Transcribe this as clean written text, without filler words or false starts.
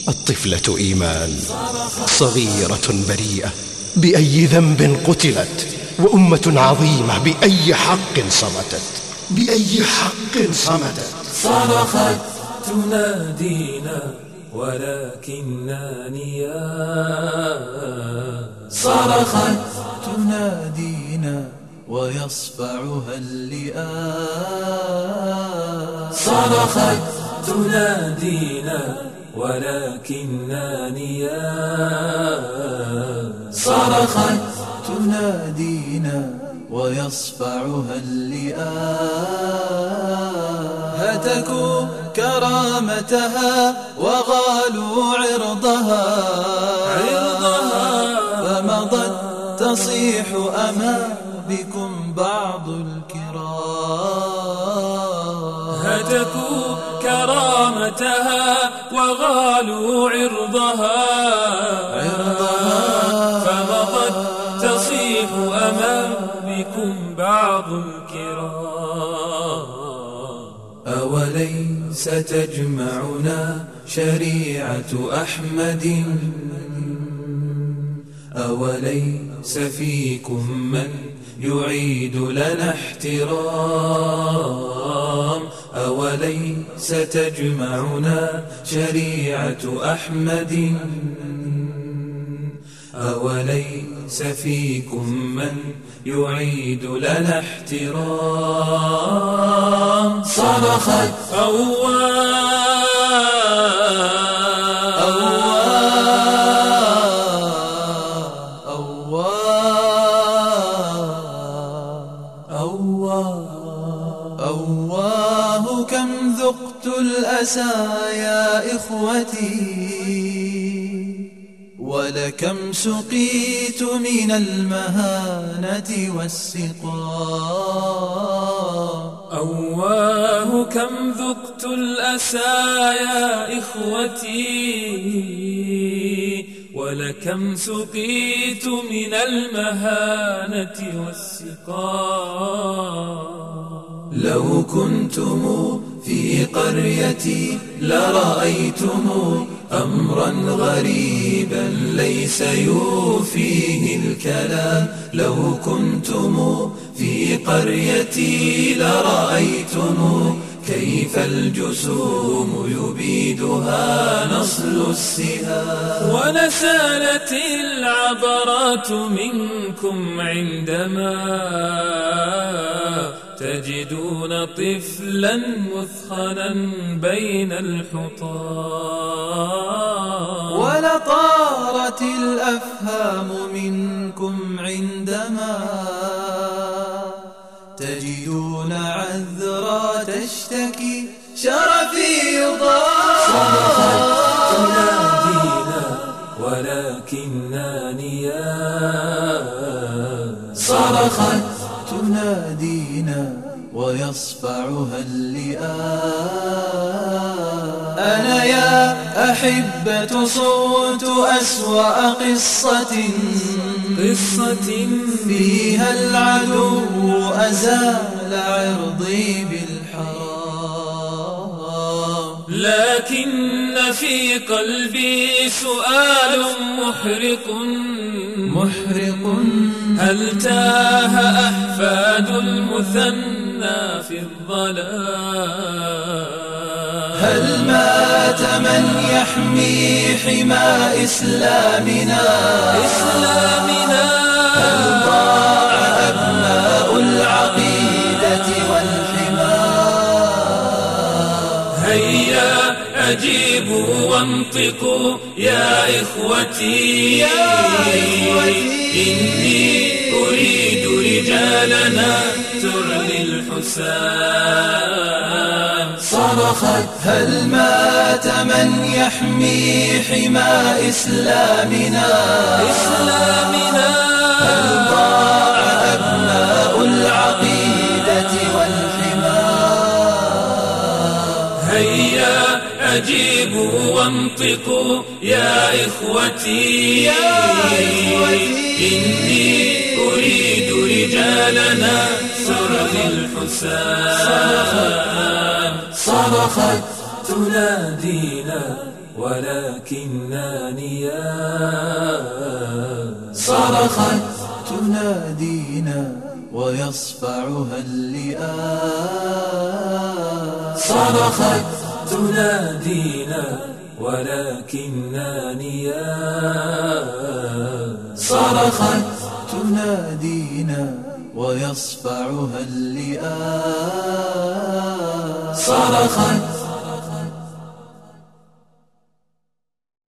الطفلة إيمان صغيرة بريئة، بأي ذنب قتلت؟ وأمة عظيمة بأي حق صمتت؟ بأي حق صمتت؟ صرخت تنادينا ولكننا نيام، صرخت تنادينا ويصفعها اللئام، صرخت تنادينا ولكننا نيام، صرخت تنادينا ويصفعها اللئام، هتكوا كرامتها وغالوا عرضها، فمضت تصيح أما بكم بعض الكرام، هتكوا كرامتها وغالوا عرضها، فمضت تصيح أمامكم بعض الكرام. أوليس تجمعنا شريعة أحمد؟ أوليس فيكم من يعيد لنا احترام؟ أوليس تجمعنا شريعة أحمد؟ أوليس فيكم من يعيد لنا احترام؟ صرخت أواه كم ذقت الأسى يا إخوتي، ولكم سقيت من المهانة والسقام. أواه كم ذقت الأسى يا إخوتي، ولكم سقيت من المهانة والسقام. لو كنتم في قريتي لرأيتم أمرا غريبا ليس يوفيه الكلام. لو كنتم في قريتي لرأيتم كيف الجسوم يبيدها نصل السهام. ولسالت العبرات منكم عندما تجدون طفلا مثخنا بين الحطام. ولطارت الأفهام منكم عندما تجدون عذرا تشتكي شرفي يضام. صرخت تنادينا ولكننا نيام، صرخت تنادينا ويصفعها اللئام. أنا يا أحبة صوت أسوأ قصة فيها العدو أزال عرضي بالحرام. لكن في قلبي سؤال محرق، هل تاه أحفاد المثنى في الظلام؟ هل مات من يحمي حمى إسلامنا؟ هل ضاع أبناء العقيدة والحمى؟ هيا أجيبوا وانطقوا يا إخوتي، إني أريد رجالنا ترلي الحسام. صرخت هل مات من يحمي حمى إسلامنا؟ هل ضاع أبناء العقيدة والحمى؟ هيا أجيبوا وانطقوا يا إخوتي، إني أريد رجالنا ترلي الحسام. صرخت تنادينا ولكننا نيام. صرخت تنادينا ويصفعها اللئام. صرخت تنادينا ولكننا نيام. صرخت تنادينا ويصفعها اللئام. صرخت